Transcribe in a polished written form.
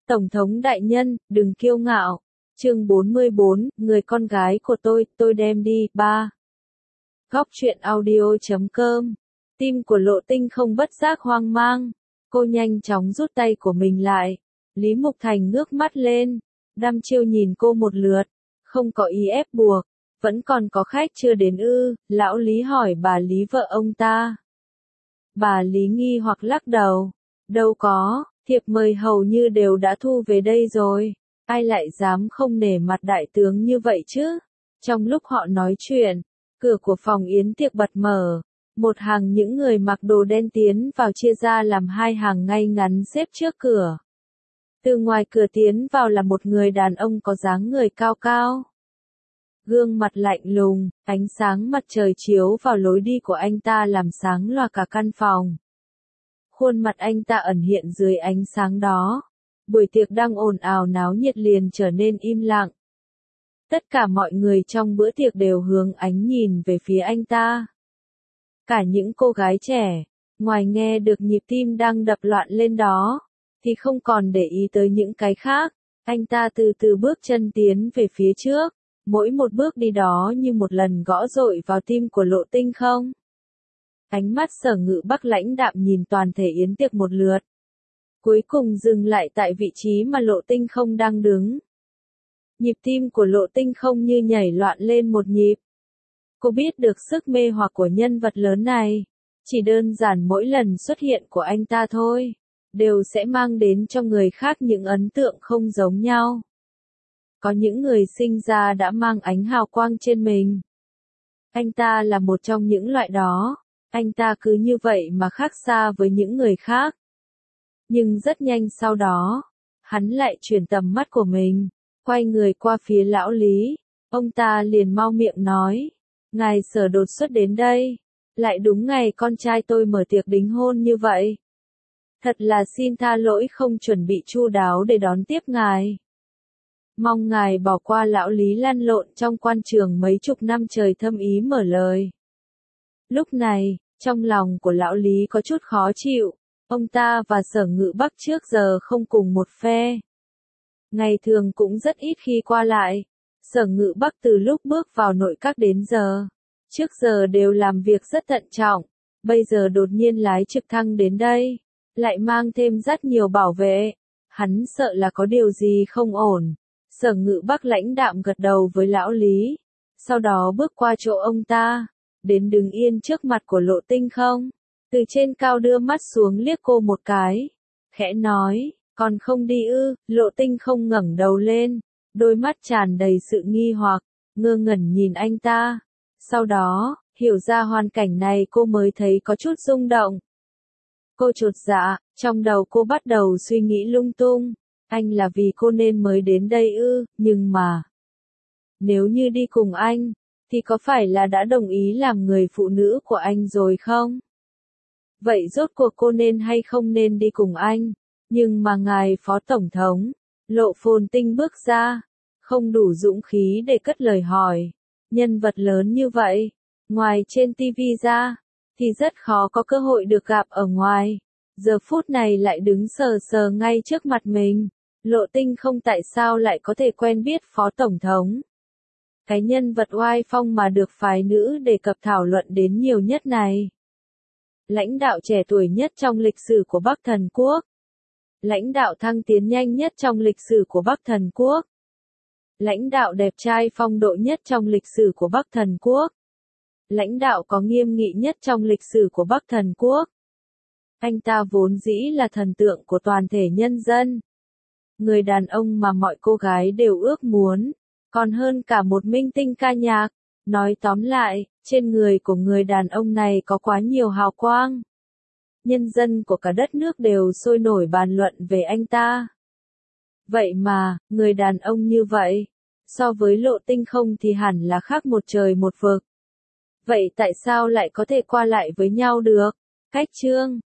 Tổng thống đại nhân, đừng kiêu ngạo. Chương 44, người con gái của tôi đem đi. 3. Góc truyện audio.com. Tim của Lộ Tinh không bất giác hoang mang. Cô nhanh chóng rút tay của mình lại. Lý Mục Thành ngước mắt lên, đăm chiêu nhìn cô một lượt, không có ý ép buộc. Vẫn còn có khách chưa đến ư? Lão Lý hỏi bà Lý vợ ông ta. Bà Lý nghi hoặc lắc đầu. Đâu có, thiệp mời hầu như đều đã thu về đây rồi. Ai lại dám không nể mặt đại tướng như vậy chứ? Trong lúc họ nói chuyện, cửa của phòng yến tiệc bật mở. Một hàng những người mặc đồ đen tiến vào chia ra làm hai hàng ngay ngắn xếp trước cửa. Từ ngoài cửa tiến vào là một người đàn ông có dáng người cao cao. Gương mặt lạnh lùng, ánh sáng mặt trời chiếu vào lối đi của anh ta làm sáng loà cả căn phòng. Khuôn mặt anh ta ẩn hiện dưới ánh sáng đó. Buổi tiệc đang ồn ào náo nhiệt liền trở nên im lặng. Tất cả mọi người trong bữa tiệc đều hướng ánh nhìn về phía anh ta. Cả những cô gái trẻ, ngoài nghe được nhịp tim đang đập loạn lên đó, thì không còn để ý tới những cái khác. Anh ta từ từ bước chân tiến về phía trước, mỗi một bước đi đó như một lần gõ dội vào tim của Lộ Tinh không. Ánh mắt Sở Ngự Bắc lãnh đạm nhìn toàn thể yến tiệc một lượt. Cuối cùng dừng lại tại vị trí mà Lộ Tinh không đang đứng. Nhịp tim của Lộ Tinh không như nhảy loạn lên một nhịp. Cô biết được sức mê hoặc của nhân vật lớn này. Chỉ đơn giản mỗi lần xuất hiện của anh ta thôi, đều sẽ mang đến cho người khác những ấn tượng không giống nhau. Có những người sinh ra đã mang ánh hào quang trên mình. Anh ta là một trong những loại đó. Anh ta cứ như vậy mà khác xa với những người khác. Nhưng rất nhanh sau đó, hắn lại chuyển tầm mắt của mình, quay người qua phía lão Lý. Ông ta liền mau miệng nói, ngài Sở đột xuất đến đây, lại đúng ngày con trai tôi mở tiệc đính hôn như vậy. Thật là xin tha lỗi không chuẩn bị chu đáo để đón tiếp ngài. Mong ngài bỏ qua lão Lý lăn lộn trong quan trường mấy chục năm trời thâm ý mở lời. Lúc này, trong lòng của lão Lý có chút khó chịu. Ông ta và Sở Ngự Bắc trước giờ không cùng một phe. Ngày thường cũng rất ít khi qua lại. Sở Ngự Bắc từ lúc bước vào nội các đến giờ, trước giờ đều làm việc rất thận trọng. Bây giờ đột nhiên lái trực thăng đến đây, lại mang thêm rất nhiều bảo vệ. Hắn sợ là có điều gì không ổn. Sở Ngự Bắc lãnh đạm gật đầu với lão Lý. Sau đó bước qua chỗ ông ta, đến đứng yên trước mặt của Lộ Tinh không. Từ trên cao đưa mắt xuống liếc cô một cái. Khẽ nói, còn không đi ư? Lộ Tinh không ngẩng đầu lên. Đôi mắt tràn đầy sự nghi hoặc, ngơ ngẩn nhìn anh ta. Sau đó, hiểu ra hoàn cảnh này cô mới thấy có chút rung động. Cô chột dạ, trong đầu cô bắt đầu suy nghĩ lung tung. Anh là vì cô nên mới đến đây ư? Nhưng mà, nếu như đi cùng anh, thì có phải là đã đồng ý làm người phụ nữ của anh rồi không? Vậy rốt cuộc cô nên hay không nên đi cùng anh? Nhưng mà ngài Phó Tổng thống, Lộ Phồn Tinh bước ra, không đủ dũng khí để cất lời hỏi. Nhân vật lớn như vậy, ngoài trên TV ra, thì rất khó có cơ hội được gặp ở ngoài. Giờ phút này lại đứng sờ sờ ngay trước mặt mình. Lộ Tinh không tại sao lại có thể quen biết Phó Tổng thống. Cái nhân vật oai phong mà được phái nữ đề cập thảo luận đến nhiều nhất này. Lãnh đạo trẻ tuổi nhất trong lịch sử của Bắc Thần Quốc. Lãnh đạo thăng tiến nhanh nhất trong lịch sử của Bắc Thần Quốc. Lãnh đạo đẹp trai phong độ nhất trong lịch sử của Bắc Thần Quốc. Lãnh đạo có nghiêm nghị nhất trong lịch sử của Bắc Thần Quốc. Anh ta vốn dĩ là thần tượng của toàn thể nhân dân. Người đàn ông mà mọi cô gái đều ước muốn, còn hơn cả một minh tinh ca nhạc. Nói tóm lại, trên người của người đàn ông này có quá nhiều hào quang. Nhân dân của cả đất nước đều sôi nổi bàn luận về anh ta. Vậy mà, người đàn ông như vậy, so với Lộ Tinh không thì hẳn là khác một trời một vực. Vậy tại sao lại có thể qua lại với nhau được? Cách chương